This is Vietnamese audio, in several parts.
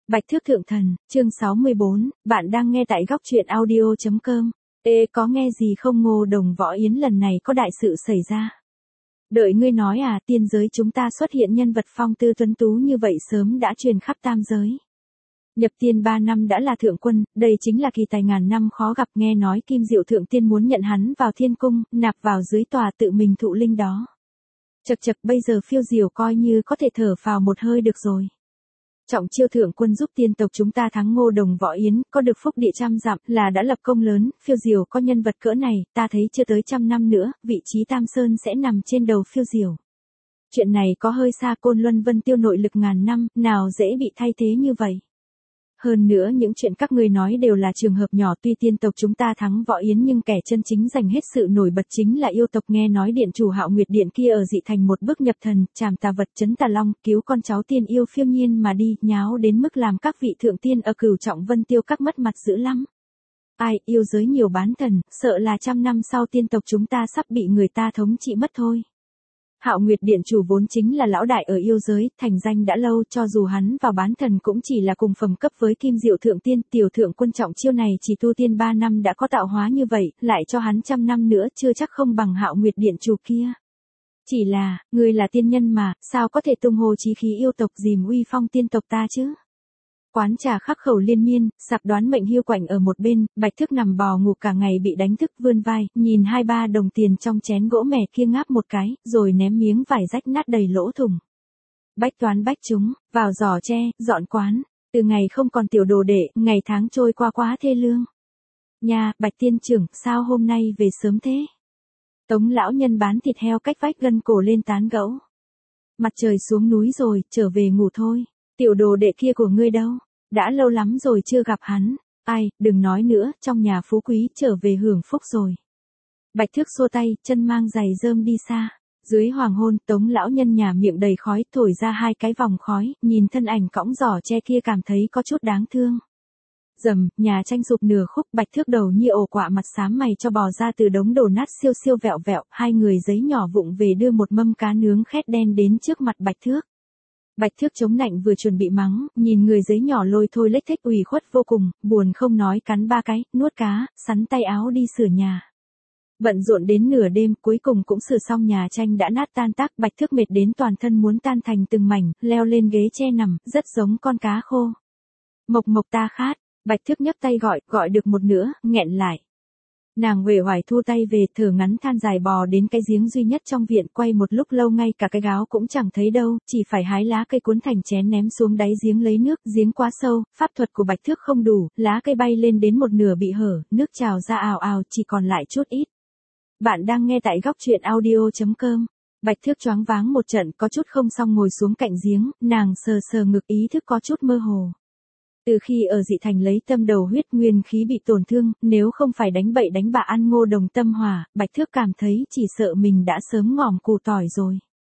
Bạch Thước Thượng Thần, chương 64, bạn đang nghe tại góc truyện audio.com. Ê, có nghe gì không? Ngô Đồng Võ Yến lần này có đại sự xảy ra. Đợi ngươi nói à, tiên giới chúng ta xuất hiện nhân vật phong tư tuấn tú như vậy sớm đã truyền khắp tam giới. Nhập tiên 3 năm đã là thượng quân, đây chính là kỳ tài ngàn năm khó gặp. Nghe nói Kim Diệu Thượng Tiên muốn nhận hắn vào thiên cung, nạp vào dưới tòa tự mình thụ linh đó. Chật bây giờ phiêu diều coi như có thể thở phào một hơi được rồi. Trọng chiêu thượng quân giúp tiên tộc chúng ta thắng Ngô Đồng Võ Yến, có được phúc địa trăm dặm là đã lập công lớn. Phiêu diều có nhân vật cỡ này, ta thấy chưa tới 100 năm nữa, vị trí Tam Sơn sẽ nằm trên đầu phiêu diều. Chuyện này có hơi xa. Côn Luân Vân Tiêu nội lực ngàn năm, nào dễ bị thay thế như vậy. Hơn nữa những chuyện các ngươi nói đều là trường hợp nhỏ, tuy tiên tộc chúng ta thắng Võ Yến nhưng kẻ chân chính giành hết sự nổi bật chính là yêu tộc. Nghe nói điện chủ Hạo Nguyệt Điện kia ở dị thành một bước nhập thần, trảm tà vật trấn tà long, cứu con cháu tiên yêu phiêu nhiên mà đi, nháo đến mức làm các vị thượng tiên ở Cửu Trọng Vân Tiêu các mất mặt dữ lắm. Ai, yêu giới nhiều bán thần, sợ là 100 năm sau tiên tộc chúng ta sắp bị người ta thống trị mất thôi. Hạo Nguyệt Điện chủ vốn chính là lão đại ở yêu giới, thành danh đã lâu, cho dù hắn vào bán thần cũng chỉ là cùng phẩm cấp với Kim Diệu Thượng Tiên. Tiểu thượng quân trọng chiêu này chỉ tu tiên 3 năm đã có tạo hóa như vậy, lại cho hắn 100 năm nữa chưa chắc không bằng Hạo Nguyệt Điện chủ kia. Chỉ là, ngươi là tiên nhân mà, sao có thể tung hồ chí khí yêu tộc dìm uy phong tiên tộc ta chứ? Quán trà khắc khẩu liên miên, sạp Đoán Mệnh hiu quạnh ở một bên, Bạch Thước nằm bò ngủ cả ngày bị đánh thức vươn vai, nhìn 2-3 đồng tiền trong chén gỗ mè kia ngáp một cái, rồi ném miếng vải rách nát đầy lỗ thủng. Bách toán bách chúng, vào giỏ tre, dọn quán, từ ngày không còn tiểu đồ đệ, ngày tháng trôi qua quá thê lương. Nha, Bạch tiên trưởng, sao hôm nay về sớm thế? Tống lão nhân bán thịt heo cách vách gân cổ lên tán gẫu. Mặt trời xuống núi rồi, trở về ngủ thôi. Tiểu đồ đệ kia của ngươi đâu? Đã lâu lắm rồi chưa gặp hắn. Ai, đừng nói nữa, trong nhà phú quý trở về hưởng phúc rồi. Bạch Thước xua tay, chân mang giày rơm đi xa. Dưới hoàng hôn, Tống lão nhân nhà miệng đầy khói, thổi ra 2 cái vòng khói, nhìn thân ảnh cõng giỏ tre kia cảm thấy có chút đáng thương. Rầm, nhà tranh sụp nửa khúc, Bạch Thước đầu như ổ quạ, mặt xám mày cho bò ra từ đống đổ nát siêu siêu vẹo vẹo. 2 người giấy nhỏ vụng về đưa một mâm cá nướng khét đen đến trước mặt Bạch Thước. Bạch Thước chống nạnh vừa chuẩn bị mắng, nhìn người giấy nhỏ lôi thôi lếch thếch ủy khuất vô cùng, buồn không nói, cắn 3 cái, nuốt cá, sắn tay áo đi sửa nhà. Bận rộn đến nửa đêm, cuối cùng cũng sửa xong nhà tranh đã nát tan tác. Bạch Thước mệt đến toàn thân muốn tan thành từng mảnh, leo lên ghế tre nằm, rất giống con cá khô. Mộc Mộc ta khát. Bạch Thước nhấc tay gọi được một nửa, nghẹn lại. Nàng uể oải thu tay về, thở ngắn than dài bò đến cái giếng duy nhất trong viện, quay một lúc lâu ngay cả cái gáo cũng chẳng thấy đâu, chỉ phải hái lá cây cuốn thành chén ném xuống đáy giếng lấy nước. Giếng quá sâu, pháp thuật của Bạch Thước không đủ, lá cây bay lên đến một nửa bị hở, nước trào ra ào ào, chỉ còn lại chút ít. Bạn đang nghe tại góc truyện audio.com. Bạch Thước choáng váng một trận, có chút không xong ngồi xuống cạnh giếng, nàng sờ sờ ngực, ý thức có chút mơ hồ. Từ khi ở dị thành lấy tâm đầu huyết, nguyên khí bị tổn thương, nếu không phải đánh bậy đánh bạ ăn Ngô Đồng tâm hỏa, Bạch Thước cảm thấy chỉ sợ mình đã sớm ngòm củ tỏi rồi.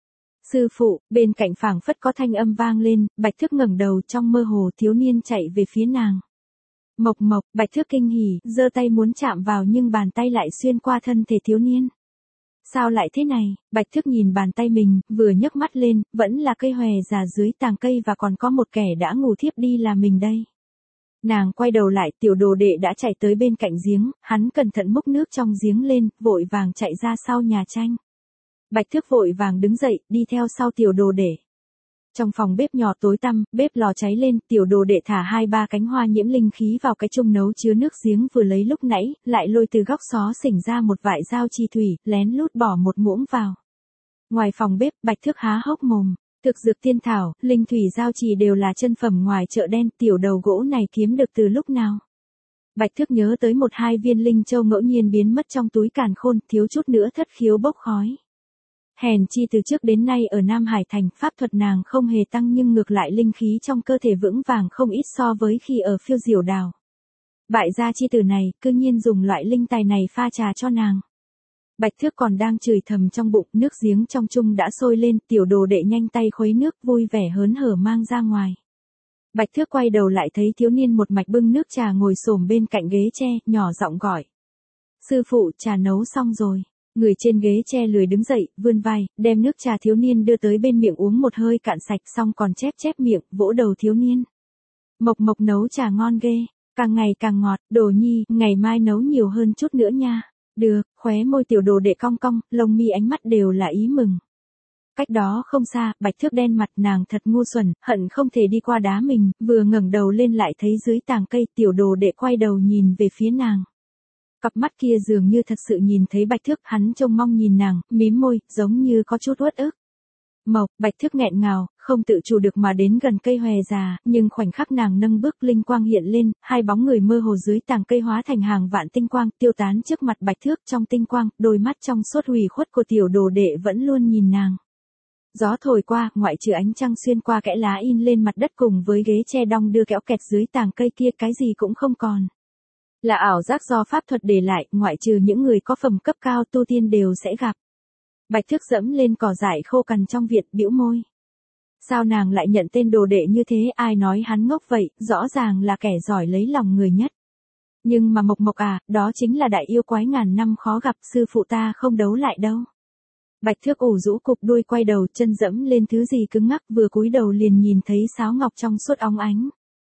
Sư phụ, bên cạnh phảng phất có thanh âm vang lên, Bạch Thước ngẩng đầu, trong mơ hồ thiếu niên chạy về phía nàng. Mộc Mộc, Bạch Thước kinh hỉ, giơ tay muốn chạm vào nhưng bàn tay lại xuyên qua thân thể thiếu niên. Sao lại thế này? Bạch Thước nhìn bàn tay mình, vừa nhấc mắt lên, vẫn là cây hòe già dưới tàng cây và còn có một kẻ đã ngủ thiếp đi là mình đây. Nàng quay đầu lại, tiểu đồ đệ đã chạy tới bên cạnh giếng, hắn cẩn thận múc nước trong giếng lên, vội vàng chạy ra sau nhà tranh. Bạch Thước vội vàng đứng dậy, đi theo sau tiểu đồ đệ. Trong phòng bếp nhỏ tối tăm, bếp lò cháy lên, tiểu đồ đệ thả 2-3 cánh hoa nhiễm linh khí vào cái chung nấu chứa nước giếng vừa lấy lúc nãy, lại lôi từ góc xó xỉnh ra một vại dao chi thủy, lén lút bỏ một muỗng vào. Ngoài phòng bếp, Bạch Thước há hốc mồm, thực dược tiên thảo, linh thủy giao trì đều là chân phẩm ngoài chợ đen, tiểu đầu gỗ này kiếm được từ lúc nào? Bạch Thước nhớ tới 1-2 viên linh châu ngẫu nhiên biến mất trong túi càn khôn, thiếu chút nữa thất khiếu bốc khói. Hèn chi từ trước đến nay ở Nam Hải Thành, pháp thuật nàng không hề tăng nhưng ngược lại linh khí trong cơ thể vững vàng không ít so với khi ở Phiêu Diều Đảo. Bại gia chi tử này, cư nhiên dùng loại linh tài này pha trà cho nàng. Bạch Thước còn đang chửi thầm trong bụng, nước giếng trong chung đã sôi lên, tiểu đồ đệ nhanh tay khuấy nước, vui vẻ hớn hở mang ra ngoài. Bạch Thước quay đầu lại thấy thiếu niên một mạch bưng nước trà ngồi xổm bên cạnh ghế tre, nhỏ giọng gọi. Sư phụ, trà nấu xong rồi. Người trên ghế tre lười đứng dậy, vươn vai, đem nước trà thiếu niên đưa tới bên miệng uống một hơi cạn sạch, xong còn chép chép miệng, vỗ đầu thiếu niên. Mộc Mộc nấu trà ngon ghê, càng ngày càng ngọt, Đồ Nhi, ngày mai nấu nhiều hơn chút nữa nha. Được, khóe môi tiểu Đồ Đệ cong cong, lông mi ánh mắt đều là ý mừng. Cách đó không xa, Bạch Thước đen mặt, nàng thật ngu xuẩn, hận không thể đi qua đá mình, vừa ngẩng đầu lên lại thấy dưới tàng cây tiểu Đồ Đệ quay đầu nhìn về phía nàng. Cặp mắt kia dường như thật sự nhìn thấy Bạch Thước, hắn trông mong nhìn nàng, mím môi, giống như có chút uất ức. Mộc, Bạch Thước nghẹn ngào, không tự chủ được mà đến gần cây hòe già, nhưng khoảnh khắc nàng nâng bước linh quang hiện lên, hai bóng người mơ hồ dưới tàng cây hóa thành hàng vạn tinh quang, tiêu tán trước mặt Bạch Thước. Trong tinh quang, đôi mắt trong suốt hủy khuất của tiểu Đồ Đệ vẫn luôn nhìn nàng. Gió thổi qua, ngoại trừ ánh trăng xuyên qua kẽ lá in lên mặt đất cùng với ghế tre đong đưa kéo kẹt dưới tàng cây kia, cái gì cũng không còn. Là ảo giác do pháp thuật để lại, ngoại trừ những người có phẩm cấp cao tu tiên đều sẽ gặp. Bạch Thước dẫm lên cỏ dại khô cằn trong viện, bĩu môi. Sao nàng lại nhận tên Đồ Đệ như thế, ai nói hắn ngốc vậy, rõ ràng là kẻ giỏi lấy lòng người nhất. Nhưng mà Mộc Mộc à, đó chính là đại yêu quái ngàn năm khó gặp, sư phụ ta không đấu lại đâu. Bạch Thước ủ rũ cục đuôi quay đầu, chân dẫm lên thứ gì cứng ngắc, vừa cúi đầu liền nhìn thấy sáo ngọc trong suốt óng ánh.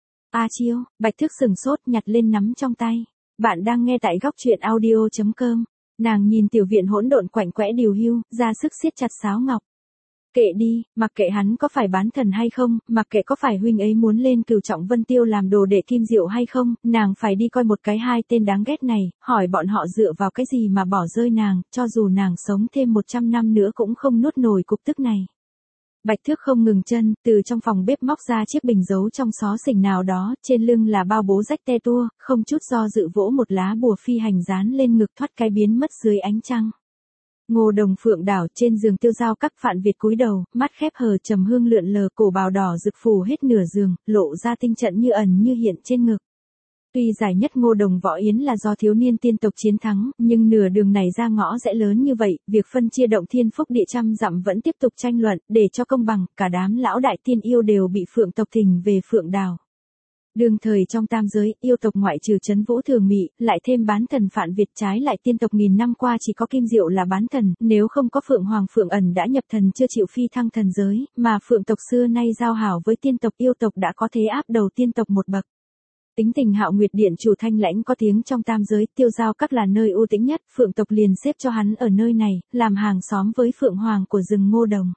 A Chiêu, Bạch Thước sừng sốt, nhặt lên nắm trong tay. Bạn đang nghe tại góc truyện audio.com. Nàng nhìn tiểu viện hỗn độn quạnh quẽ điều hưu, ra sức siết chặt sáo ngọc. Kệ đi, mặc kệ hắn có phải bán thần hay không, mặc kệ có phải huynh ấy muốn lên Cửu Trọng Vân Tiêu làm Đồ Đệ Kim Diệu hay không, nàng phải đi coi một cái hai tên đáng ghét này, hỏi bọn họ dựa vào cái gì mà bỏ rơi nàng, cho dù nàng sống thêm 100 năm nữa cũng không nuốt nổi cục tức này. Bạch Thước không ngừng chân, từ trong phòng bếp móc ra chiếc bình giấu trong xó xỉnh nào đó, trên lưng là bao bố rách te tua, không chút do dự vỗ một lá bùa phi hành dán lên ngực, thoát cái biến mất dưới ánh trăng. Ngô Đồng Phượng đảo trên giường Tiêu Giao Các, Phạn Việt cúi đầu, mắt khép hờ trầm hương lượn lờ, cổ bào đỏ rực phủ hết nửa giường, lộ ra tinh trận như ẩn như hiện trên ngực. Tuy giải nhất Ngô Đồng Võ Yến là do thiếu niên tiên tộc chiến thắng, nhưng nửa đường này ra ngõ rẽ lớn như vậy, việc phân chia động thiên phúc địa trăm dặm vẫn tiếp tục tranh luận, để cho công bằng, cả đám lão đại tiên yêu đều bị Phượng tộc thỉnh về Phượng đảo. Đương thời trong tam giới, yêu tộc ngoại trừ Trấn Vũ Thường Mị, lại thêm bán thần Phạn Việt, trái lại tiên tộc nghìn năm qua chỉ có Kim Diệu là bán thần, nếu không có Phượng Hoàng Phượng Ẩn đã nhập thần chưa chịu phi thăng thần giới, mà Phượng tộc xưa nay giao hảo với tiên tộc, yêu tộc đã có thế áp đầu tiên tộc một bậc. Tính tình Hạo Nguyệt Điện chủ thanh lãnh có tiếng trong tam giới, Tiêu Giao Các là nơi ưu tĩnh nhất, Phượng tộc liền xếp cho hắn ở nơi này, làm hàng xóm với Phượng Hoàng của rừng Ngô Đồng.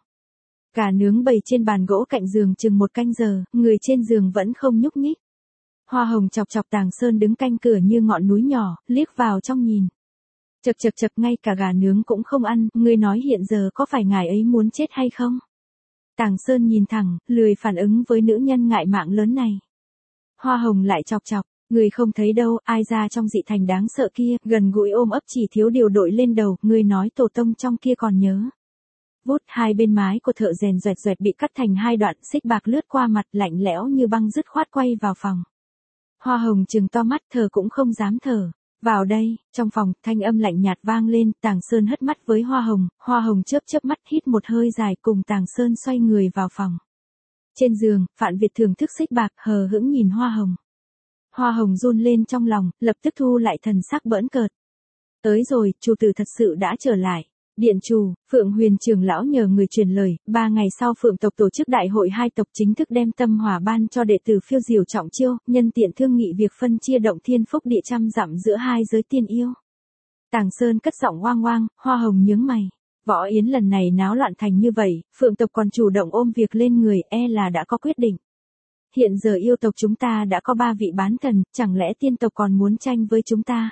Gà nướng bày trên bàn gỗ cạnh giường chừng 1 canh giờ, người trên giường vẫn không nhúc nhích. Hoa Hồng chọc chọc Tàng Sơn đứng canh cửa như ngọn núi nhỏ, liếc vào trong nhìn. Chậc chậc chậc, ngay cả gà nướng cũng không ăn, ngươi nói hiện giờ có phải ngài ấy muốn chết hay không? Tàng Sơn nhìn thẳng, lười phản ứng với nữ nhân ngại mạng lớn này. Hoa Hồng lại chọc chọc, người không thấy đâu, ai ra trong dị thành đáng sợ kia, gần gũi ôm ấp chỉ thiếu điều đội lên đầu, ngươi nói tổ tông trong kia còn nhớ. Vút, hai bên mái của thợ rèn doẹt doẹt bị cắt thành hai đoạn, xích bạc lướt qua mặt, lạnh lẽo như băng, dứt khoát quay vào phòng. Hoa Hồng trừng to mắt, thở cũng không dám thở. Vào đây, trong phòng, thanh âm lạnh nhạt vang lên, Tàng Sơn hất mắt với Hoa Hồng chớp chớp mắt, hít một hơi dài, cùng Tàng Sơn xoay người vào phòng. Trên giường, Phạn Việt thưởng thức xích bạc, hờ hững nhìn Hoa Hồng. Hoa Hồng run lên trong lòng, lập tức thu lại thần sắc bỡn cợt. Tới rồi, chủ tử thật sự đã trở lại. Điện chủ, Phượng Huyền trưởng lão nhờ người truyền lời, 3 ngày sau Phượng tộc tổ chức đại hội hai tộc chính thức đem tâm hỏa ban cho đệ tử Phiêu Diều Trọng Chiêu, nhân tiện thương nghị việc phân chia động thiên phúc địa trăm dặm giữa hai giới tiên yêu. Tàng Sơn cất giọng oang oang, Hoa Hồng nhướng mày. Võ Yến lần này náo loạn thành như vậy, Phượng tộc còn chủ động ôm việc lên người, e là đã có quyết định. Hiện giờ yêu tộc chúng ta đã có 3 vị bán thần, chẳng lẽ tiên tộc còn muốn tranh với chúng ta?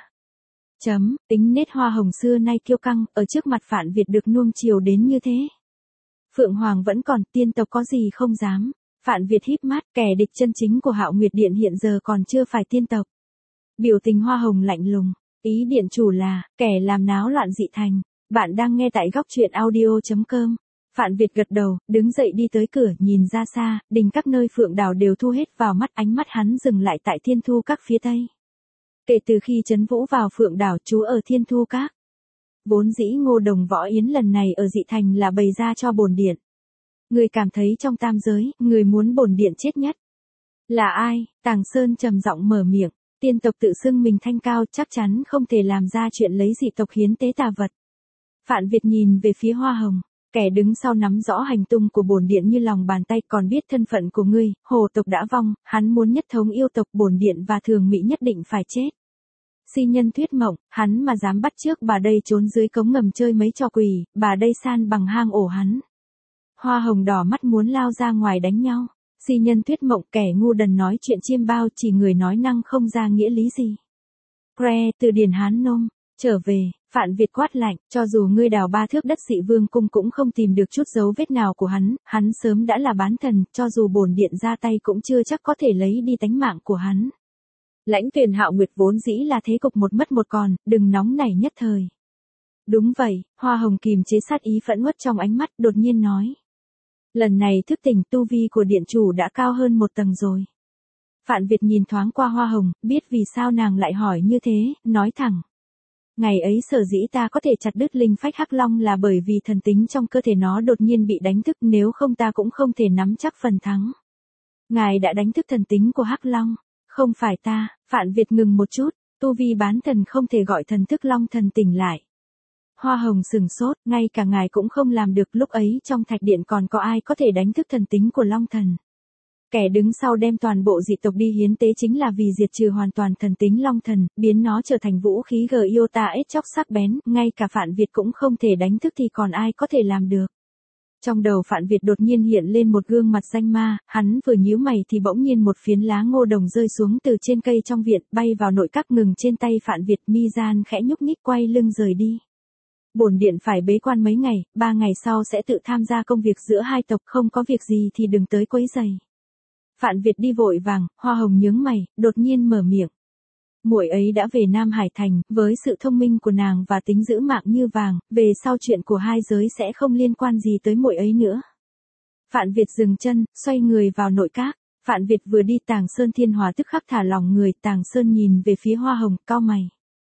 Tính nết Hoa Hồng xưa nay kiêu căng, ở trước mặt Phạn Việt được nuông chiều đến như thế. Phượng Hoàng vẫn còn, tiên tộc có gì không dám. Phạn Việt híp mắt, kẻ địch chân chính của Hạo Nguyệt Điện hiện giờ còn chưa phải tiên tộc. Biểu tình Hoa Hồng lạnh lùng, ý điện chủ là, kẻ làm náo loạn dị thành. Bạn đang nghe tại góc truyện audio.com. Phạn Việt gật đầu, đứng dậy đi tới cửa, nhìn ra xa, đình các nơi Phượng đảo đều thu hết vào mắt, ánh mắt hắn dừng lại tại Thiên Thu Các phía tây. Kể từ khi Trấn Vũ vào Phượng đảo trú ở Thiên Thu Các, vốn dĩ Ngô Đồng Võ Yến lần này ở dị thành là bày ra cho bổn điện. Người cảm thấy trong tam giới, người muốn bổn điện chết nhất là ai? Tàng Sơn trầm giọng mở miệng, tiên tộc tự xưng mình thanh cao, chắc chắn không thể làm ra chuyện lấy dị tộc hiến tế tà vật. Phạn Việt nhìn về phía Hoa Hồng, Kẻ đứng sau nắm rõ hành tung của bổn điện như lòng bàn tay, còn biết thân phận của ngươi, hồ tộc đã vong, hắn muốn nhất thống yêu tộc, bổn điện và thường mỹ nhất định phải chết. Si nhân thuyết mộng, hắn mà dám bắt chước bà đây trốn dưới cống ngầm chơi mấy trò quỷ, bà đây san bằng hang ổ hắn. Hoa hồng đỏ mắt muốn lao ra ngoài đánh nhau. Si nhân thuyết mộng, kẻ ngu đần nói chuyện chiêm bao, chỉ người nói năng không ra nghĩa lý gì. Pre, từ điển Hán Nôm, trở về, Phạn Việt quát lạnh, cho dù ngươi đào 3 thước đất Dị Vương cung cũng không tìm được chút dấu vết nào của hắn sớm đã là bán thần, cho dù bổn điện ra tay cũng chưa chắc có thể lấy đi tánh mạng của hắn. Lãnh Tuyền Hạo Nguyệt vốn dĩ là thế cục một mất một còn, đừng nóng nảy nhất thời. Đúng vậy, Hoa Hồng kìm chế sát ý phẫn uất trong ánh mắt, đột nhiên nói. Lần này thức tỉnh, tu vi của điện chủ đã cao hơn một tầng rồi. Phạn Việt nhìn thoáng qua Hoa Hồng, biết vì sao nàng lại hỏi như thế, nói thẳng. Ngày ấy sở dĩ ta có thể chặt đứt linh phách Hắc Long là bởi vì thần tính trong cơ thể nó đột nhiên bị đánh thức, nếu không ta cũng không thể nắm chắc phần thắng. Ngài đã đánh thức thần tính của Hắc Long, không phải ta. Phạn Việt ngừng một chút, tu vi bán thần không thể gọi thần thức Long thần tỉnh lại. Hoa Hồng sừng sốt, ngay cả ngài cũng không làm được, lúc ấy trong thạch điện còn có ai có thể đánh thức thần tính của Long thần. Kẻ đứng sau đem toàn bộ dị tộc đi hiến tế chính là vì diệt trừ hoàn toàn thần tính Long thần, biến nó trở thành vũ khí Giota ết chóc sắc bén, ngay cả Phạn Việt cũng không thể đánh thức thì còn ai có thể làm được. Trong đầu Phạn Việt đột nhiên hiện lên một gương mặt danh ma, hắn vừa nhíu mày thì bỗng nhiên một phiến lá ngô đồng rơi xuống từ trên cây trong viện, bay vào nội các ngừng trên tay Phạn Việt, mi gian khẽ nhúc nhích quay lưng rời đi. Bổn điện phải bế quan mấy ngày, 3 ngày sau sẽ tự tham gia công việc giữa hai tộc, không có việc gì thì đừng tới quấy rầy. Phạn Việt đi vội vàng, Hoa Hồng nhướng mày, đột nhiên mở miệng. Muội ấy đã về Nam Hải Thành, với sự thông minh của nàng và tính giữ mạng như vàng, về sau chuyện của hai giới sẽ không liên quan gì tới muội ấy nữa. Phạn Việt dừng chân, xoay người vào nội các. Phạn Việt vừa đi, Tàng Sơn Thiên Hòa tức khắc thả lòng người, Tàng Sơn nhìn về phía Hoa Hồng, cau mày.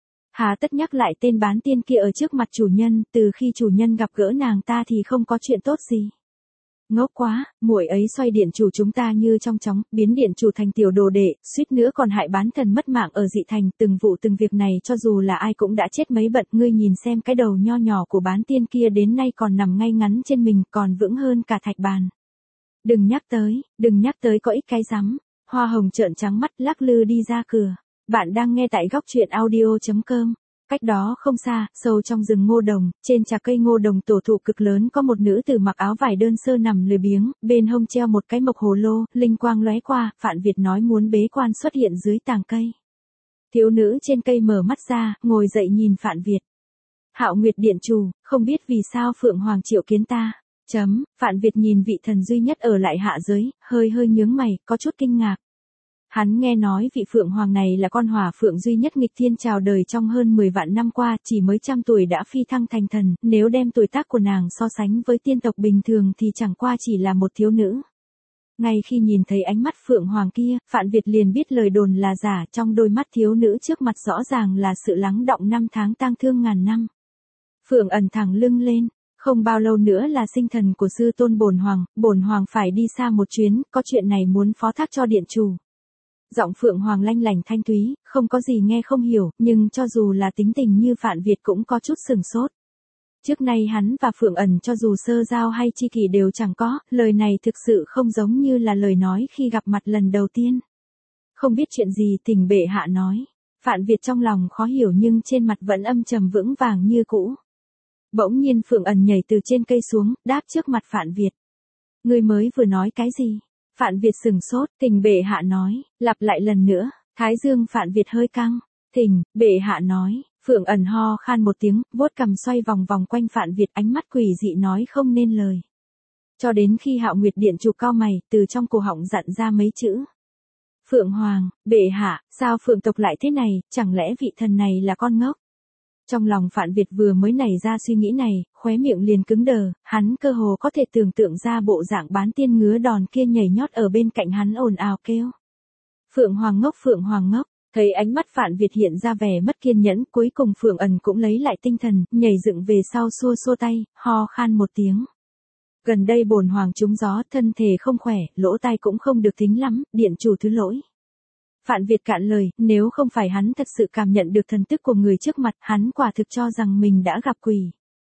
Hà tất nhắc lại tên bán tiên kia ở trước mặt chủ nhân, từ khi chủ nhân gặp gỡ nàng ta thì không có chuyện tốt gì. Ngốc quá, muội ấy xoay điện chủ chúng ta như trong chóng, biến điện chủ thành tiểu đồ đệ, suýt nữa còn hại bán thần mất mạng ở Dị Thành, từng vụ từng việc này cho dù là ai cũng đã chết mấy bận, ngươi nhìn xem cái đầu nho nhỏ của bán tiên kia đến nay còn nằm ngay ngắn trên mình, còn vững hơn cả thạch bàn. Đừng nhắc tới có ích cái rắm. Hoa Hồng trợn trắng mắt lắc lư đi ra cửa. Bạn đang nghe tại góc truyện audio.com. Cách đó không xa, sâu trong rừng ngô đồng, trên trà cây ngô đồng tổ thụ cực lớn có một nữ tử mặc áo vải đơn sơ nằm lười biếng, bên hông treo một cái mộc hồ lô, linh quang lóe qua, Phạn Việt nói muốn bế quan xuất hiện dưới tàng cây. Thiếu nữ trên cây mở mắt ra, ngồi dậy nhìn Phạn Việt. Hạo Nguyệt điện chủ, không biết vì sao Phượng Hoàng triệu kiến ta. Phạn Việt nhìn vị thần duy nhất ở lại hạ giới, hơi nhướng mày, có chút kinh ngạc. Hắn nghe nói vị Phượng Hoàng này là con hỏa phượng duy nhất nghịch thiên chào đời trong hơn 10 vạn năm qua, chỉ mới 100 tuổi đã phi thăng thành thần, nếu đem tuổi tác của nàng so sánh với tiên tộc bình thường thì chẳng qua chỉ là một thiếu nữ. Ngay khi nhìn thấy ánh mắt Phượng Hoàng kia, Phạn Việt liền biết lời đồn là giả, trong đôi mắt thiếu nữ trước mặt rõ ràng là sự lắng đọng năm tháng tang thương ngàn năm. Phượng ẩn thẳng lưng lên, không bao lâu nữa là sinh thần của sư tôn bổn hoàng phải đi xa một chuyến, có chuyện này muốn phó thác cho điện chủ. Giọng Phượng Hoàng lanh lảnh thanh thúy, không có gì nghe không hiểu, nhưng cho dù là tính tình như Phạn Việt cũng có chút sừng sốt. Trước nay hắn và Phượng ẩn cho dù sơ giao hay chi kỷ đều chẳng có, lời này thực sự không giống như là lời nói khi gặp mặt lần đầu tiên. Không biết chuyện gì, thỉnh bệ hạ nói. Phạn Việt trong lòng khó hiểu nhưng trên mặt vẫn âm trầm vững vàng như cũ. Bỗng nhiên Phượng ẩn nhảy từ trên cây xuống, đáp trước mặt Phạn Việt. Ngươi mới vừa nói cái gì? Phạn Việt sừng sốt, thỉnh bệ hạ nói, lặp lại lần nữa, thái dương Phạn Việt hơi căng, thỉnh, bệ hạ nói, Phượng ẩn ho khan một tiếng, vuốt cằm xoay vòng vòng quanh Phạn Việt, ánh mắt quỷ dị nói không nên lời. Cho đến khi Hạo Nguyệt điện chủ cau mày, từ trong cổ họng dặn ra mấy chữ. Phượng Hoàng, bệ hạ, sao Phượng tộc lại thế này, chẳng lẽ vị thần này là con ngốc? Trong lòng Phạn Việt vừa mới nảy ra suy nghĩ này, khóe miệng liền cứng đờ, hắn cơ hồ có thể tưởng tượng ra bộ dạng bán tiên ngứa đòn kia nhảy nhót ở bên cạnh hắn ồn ào kêu. Phượng Hoàng ngốc, thấy ánh mắt Phạn Việt hiện ra vẻ mất kiên nhẫn, cuối cùng Phượng ẩn cũng lấy lại tinh thần, nhảy dựng về sau xua tay, ho khan một tiếng. Gần đây bổn hoàng trúng gió, thân thể không khỏe, lỗ tai cũng không được thính lắm, điện chủ thứ lỗi. Phạn Việt cạn lời, nếu không phải hắn thật sự cảm nhận được thần tức của người trước mặt, hắn quả thực cho rằng mình đã gặp quỷ.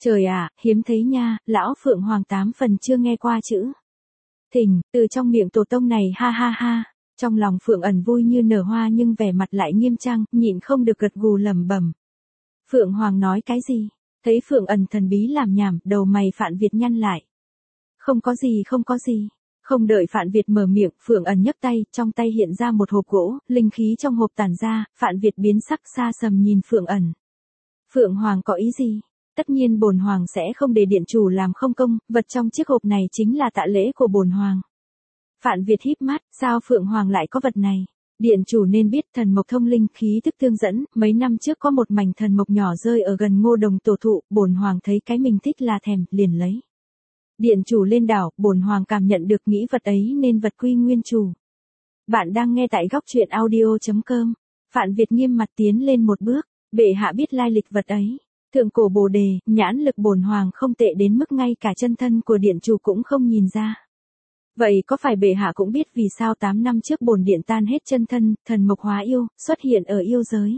Trời ạ, hiếm thấy nha, lão Phượng Hoàng 8 phần chưa nghe qua chữ thỉnh, từ trong miệng tổ tông này ha ha ha. Trong lòng Phượng Ẩn vui như nở hoa nhưng vẻ mặt lại nghiêm trang, nhịn không được gật gù lẩm bẩm. Phượng Hoàng nói cái gì? Thấy Phượng Ẩn thần bí làm nhảm, đầu mày Phạn Việt nhăn lại. Không có gì không có gì. Không đợi Phạn Việt mở miệng, Phượng Ẩn nhấc tay, trong tay hiện ra một hộp gỗ, linh khí trong hộp tản ra, Phạn Việt biến sắc xa sầm nhìn Phượng Ẩn. Phượng Hoàng có ý gì? Tất nhiên bổn hoàng sẽ không để điện chủ làm không công, vật trong chiếc hộp này chính là tạ lễ của bổn hoàng. Phạn Việt híp mắt, sao Phượng Hoàng lại có vật này? Điện chủ nên biết thần mộc thông linh khí tức tương dẫn, mấy năm trước có một mảnh thần mộc nhỏ rơi ở gần Ngô Đồng tổ thụ, bổn hoàng thấy cái mình thích là thèm, liền lấy. Điện chủ lên đảo, bổn hoàng cảm nhận được nghĩ vật ấy nên vật quy nguyên chủ. Bạn đang nghe tại góc truyện audio.com. Phạn Việt nghiêm mặt tiến lên một bước, bệ hạ biết lai lịch vật ấy. Thượng cổ Bồ đề, nhãn lực bổn hoàng không tệ đến mức ngay cả chân thân của điện chủ cũng không nhìn ra. Vậy có phải bệ hạ cũng biết vì sao 8 năm trước bổn điện tan hết chân thân, thần mộc hóa yêu, xuất hiện ở yêu giới?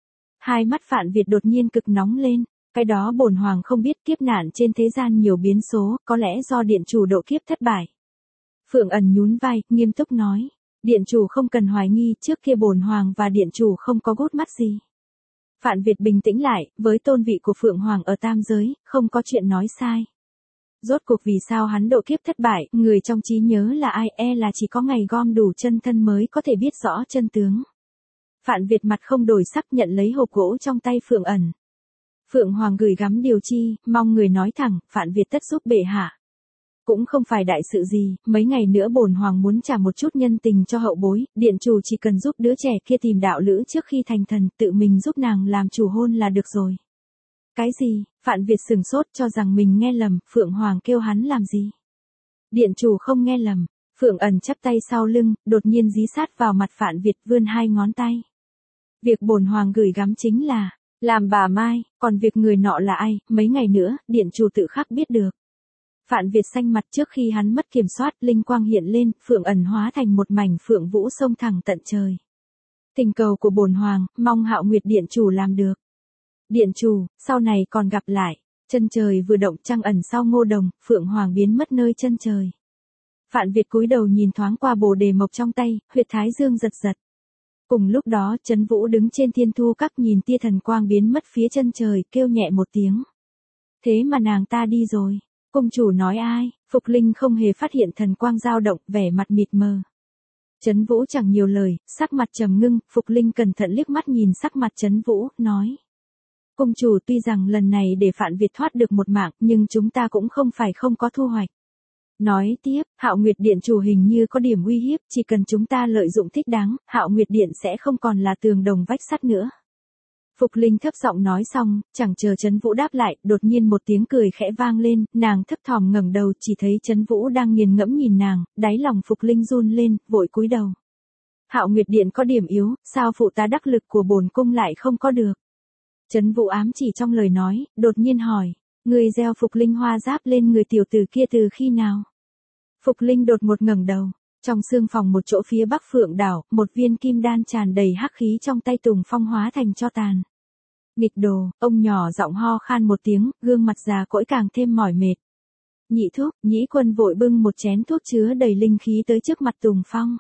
Hai mắt Phạn Việt đột nhiên cực nóng lên, cái đó bổn hoàng không biết, kiếp nạn trên thế gian nhiều biến số, có lẽ do điện chủ độ kiếp thất bại. Phượng Ẩn nhún vai, nghiêm túc nói, điện chủ không cần hoài nghi, trước kia bổn hoàng và điện chủ không có gút mắt gì. Phạn Việt bình tĩnh lại, với tôn vị của Phượng Hoàng ở tam giới, không có chuyện nói sai. Rốt cuộc vì sao hắn độ kiếp thất bại, người trong trí nhớ là ai, là chỉ có ngày gom đủ chân thân mới có thể biết rõ chân tướng. Phạn Việt mặt không đổi sắc nhận lấy hộp gỗ trong tay Phượng Ẩn. Phượng Hoàng gửi gắm điều chi, mong người nói thẳng, Phạn Việt tất giúp bệ hạ. Cũng không phải đại sự gì, mấy ngày nữa bổn hoàng muốn trả một chút nhân tình cho hậu bối, điện chủ chỉ cần giúp đứa trẻ kia tìm đạo lữ trước khi thành thần, tự mình giúp nàng làm chủ hôn là được rồi. Cái gì? Phạn Việt sừng sốt cho rằng mình nghe lầm, Phượng Hoàng kêu hắn làm gì? Điện chủ không nghe lầm, Phượng Ẩn chắp tay sau lưng, đột nhiên dí sát vào mặt Phạn Việt vươn hai ngón tay. Việc bổn hoàng gửi gắm chính là, làm bà Mai, còn việc người nọ là ai, mấy ngày nữa, điện chủ tự khắc biết được. Phạn Việt xanh mặt trước khi hắn mất kiểm soát, linh quang hiện lên, Phượng Ẩn hóa thành một mảnh phượng vũ sông thẳng tận trời. Tình cầu của bổn hoàng, mong Hạo Nguyệt điện chủ làm được. Điện chủ, sau này còn gặp lại. Chân trời vừa động trăng ẩn sau Ngô Đồng, Phượng Hoàng biến mất nơi chân trời. Phạn Việt cúi đầu nhìn thoáng qua bồ đề mộc trong tay, huyệt thái dương giật giật. Cùng lúc đó, Trấn Vũ đứng trên thiên thu các nhìn tia thần quang biến mất phía chân trời, kêu nhẹ một tiếng. Thế mà nàng ta đi rồi. Cung chủ nói ai? Phục Linh không hề phát hiện thần quang dao động, vẻ mặt mịt mờ. Trấn Vũ chẳng nhiều lời, sắc mặt trầm ngưng, Phục Linh cẩn thận liếc mắt nhìn sắc mặt Trấn Vũ, nói. Cung chủ tuy rằng lần này để Phạn Việt thoát được một mạng, nhưng chúng ta cũng không phải không có thu hoạch. Nói tiếp, Hạo Nguyệt Điện chủ hình như có điểm uy hiếp, chỉ cần chúng ta lợi dụng thích đáng, Hạo Nguyệt Điện sẽ không còn là tường đồng vách sắt nữa. Phục Linh thấp giọng nói xong, chẳng chờ Trấn Vũ đáp lại, đột nhiên một tiếng cười khẽ vang lên, nàng thấp thỏm ngẩng đầu chỉ thấy Trấn Vũ đang nghiền ngẫm nhìn nàng, đáy lòng Phục Linh run lên, vội cúi đầu. Hạo Nguyệt Điện có điểm yếu, sao phụ tá đắc lực của bổn cung lại không có được? Trấn Vũ ám chỉ trong lời nói, đột nhiên hỏi, người gieo Phục Linh hoa giáp lên người tiểu tử kia từ khi nào? Phục Linh đột ngột ngẩng đầu, trong xương phòng một chỗ phía bắc Phượng đảo, một viên kim đan tràn đầy hắc khí trong tay Tùng Phong hóa thành tro tàn. Nghịch đồ, ông nhỏ giọng ho khan một tiếng, gương mặt già cỗi càng thêm mỏi mệt. Nhị thúc, Nhĩ Quân vội bưng một chén thuốc chứa đầy linh khí tới trước mặt Tùng Phong.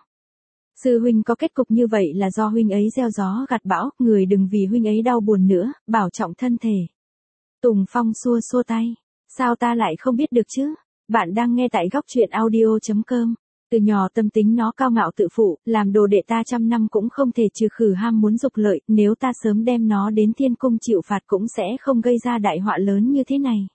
Sư huynh có kết cục như vậy là do huynh ấy gieo gió gặt bão, người đừng vì huynh ấy đau buồn nữa, bảo trọng thân thể. Tùng Phong xua xua tay, sao ta lại không biết được chứ? Bạn đang nghe tại góc truyện audio.com. Từ nhỏ tâm tính nó cao ngạo tự phụ, làm đồ đệ ta trăm năm cũng không thể trừ khử ham muốn dục lợi, nếu ta sớm đem nó đến thiên cung chịu phạt cũng sẽ không gây ra đại họa lớn như thế này.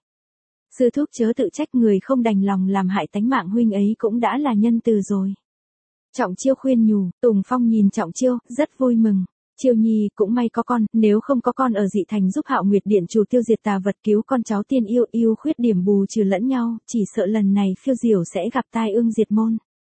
Sư thúc chớ tự trách, người không đành lòng làm hại tánh mạng huynh ấy cũng đã là nhân từ rồi. Trọng Chiêu khuyên nhủ, Tùng Phong nhìn Trọng Chiêu, rất vui mừng. Chiêu nhi, cũng may có con, nếu không có con ở dị thành giúp Hạo Nguyệt Điện chủ tiêu diệt tà vật, cứu con cháu tiên yêu khuyết điểm bù trừ lẫn nhau, chỉ sợ lần này phiêu diểu sẽ gặp tai ương diệt môn.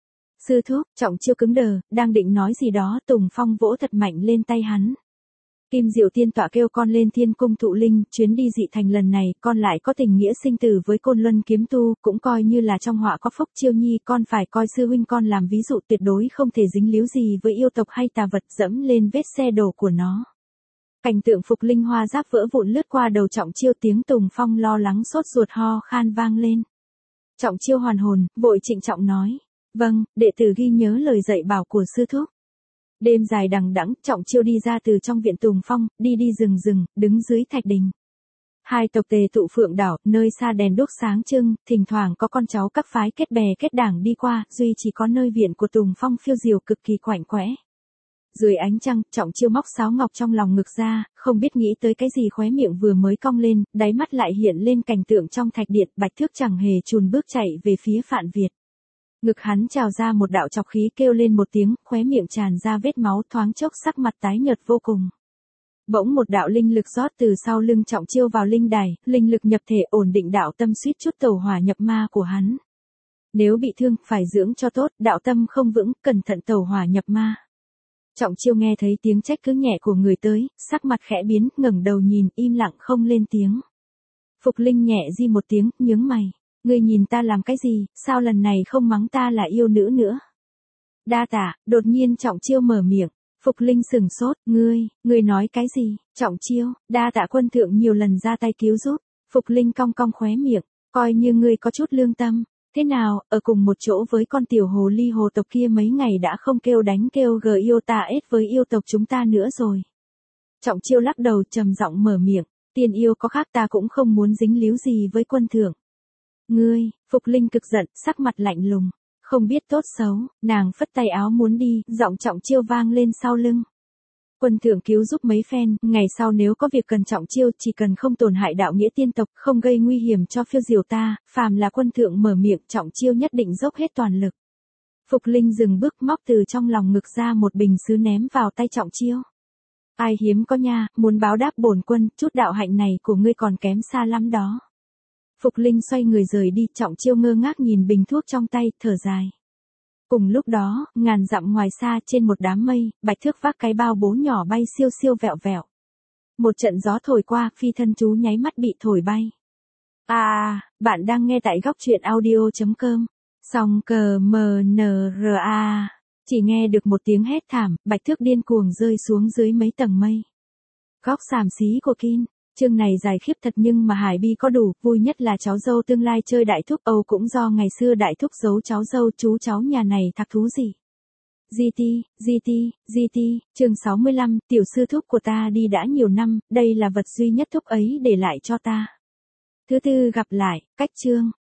Sư thúc, Trọng Chiêu cứng đờ, đang định nói gì đó, Tùng Phong vỗ thật mạnh lên tay hắn. Kim Diệu Tiên tọa kêu con lên thiên cung thụ linh, chuyến đi dị thành lần này, con lại có tình nghĩa sinh tử với Côn Luân kiếm tu, cũng coi như là trong họa có phúc. Chiêu nhi, con phải coi sư huynh con làm ví dụ, tuyệt đối không thể dính líu gì với yêu tộc hay tà vật, dẫm lên vết xe đổ của nó. Cảnh tượng Phục Linh hoa giáp vỡ vụn lướt qua đầu Trọng Chiêu, tiếng Tùng Phong lo lắng sốt ruột ho khan vang lên. Trọng Chiêu hoàn hồn, vội trịnh trọng nói. Vâng, đệ tử ghi nhớ lời dạy bảo của sư thúc. Đêm dài đằng đẵng, Trọng Chiêu đi ra từ trong viện Tùng Phong, đi rừng, đứng dưới thạch đình. Hai tộc tề tụ Phượng Đảo, nơi xa đèn đuốc sáng trưng, thỉnh thoảng có con cháu các phái kết bè kết đảng đi qua, duy chỉ có nơi viện của Tùng Phong phiêu diều cực kỳ quạnh quẽ. Dưới ánh trăng, Trọng Chiêu móc sáo ngọc trong lòng ngực ra, không biết nghĩ tới cái gì, khóe miệng vừa mới cong lên, đáy mắt lại hiện lên cảnh tượng trong thạch điện, Bạch Thước chẳng hề chùn bước chạy về phía Phạn Việt. Ngực hắn trào ra một đạo chọc khí, kêu lên một tiếng, khóe miệng tràn ra vết máu, thoáng chốc sắc mặt tái nhợt vô cùng. Bỗng một đạo linh lực rót từ sau lưng Trọng Chiêu vào linh đài, linh lực nhập thể ổn định đạo tâm, suýt chút tẩu hỏa nhập ma của hắn. Nếu bị thương, phải dưỡng cho tốt, đạo tâm không vững, cẩn thận tẩu hỏa nhập ma. Trọng Chiêu nghe thấy tiếng trách cứ nhẹ của người tới, sắc mặt khẽ biến, ngẩng đầu nhìn, im lặng không lên tiếng. Phục Linh nhẹ di một tiếng, nhướng mày. Ngươi nhìn ta làm cái gì, sao lần này không mắng ta là yêu nữ nữa? Đa tạ, đột nhiên Trọng Chiêu mở miệng. Phục Linh sừng sốt, ngươi nói cái gì? Trọng Chiêu, đa tạ quân thượng nhiều lần ra tay cứu giúp. Phục Linh cong cong khóe miệng, coi như ngươi có chút lương tâm. Thế nào, ở cùng một chỗ với con tiểu hồ ly hồ tộc kia mấy ngày đã không kêu đánh kêu gờ yêu ta ết với yêu tộc chúng ta nữa rồi. Trọng Chiêu lắc đầu trầm giọng mở miệng, tiên yêu có khác, ta cũng không muốn dính líu gì với quân thượng. Ngươi, Phục Linh cực giận, sắc mặt lạnh lùng, không biết tốt xấu, nàng phất tay áo muốn đi, giọng Trọng Chiêu vang lên sau lưng. Quân thượng cứu giúp mấy phen, ngày sau nếu có việc cần Trọng Chiêu, chỉ cần không tổn hại đạo nghĩa tiên tộc, không gây nguy hiểm cho phiêu diều ta, phàm là quân thượng mở miệng, Trọng Chiêu nhất định dốc hết toàn lực. Phục Linh dừng bước, móc từ trong lòng ngực ra một bình sứ ném vào tay Trọng Chiêu. Ai hiếm có nha, muốn báo đáp bổn quân, chút đạo hạnh này của ngươi còn kém xa lắm đó. Phục Linh xoay người rời đi, Trọng Chiêu ngơ ngác nhìn bình thuốc trong tay, thở dài. Cùng lúc đó, ngàn dặm ngoài xa trên một đám mây, Bạch Thước vác cái bao bố nhỏ bay siêu siêu vẹo vẹo. Một trận gió thổi qua, phi thân chú nháy mắt bị thổi bay. Bạn đang nghe tại góc truyện audio.com. Song cờ MNRA. Chỉ nghe được một tiếng hét thảm, Bạch Thước điên cuồng rơi xuống dưới mấy tầng mây. Góc xàm xí của Kin. Chương này dài khiếp thật nhưng mà Hải Bi có đủ, vui nhất là cháu dâu tương lai chơi đại thúc Âu cũng do ngày xưa đại thúc giấu cháu dâu, chú cháu nhà này thạc thú gì. GT, chương 65, tiểu sư thúc của ta đi đã nhiều năm, đây là vật duy nhất thúc ấy để lại cho ta. Thứ tư gặp lại, cách chương.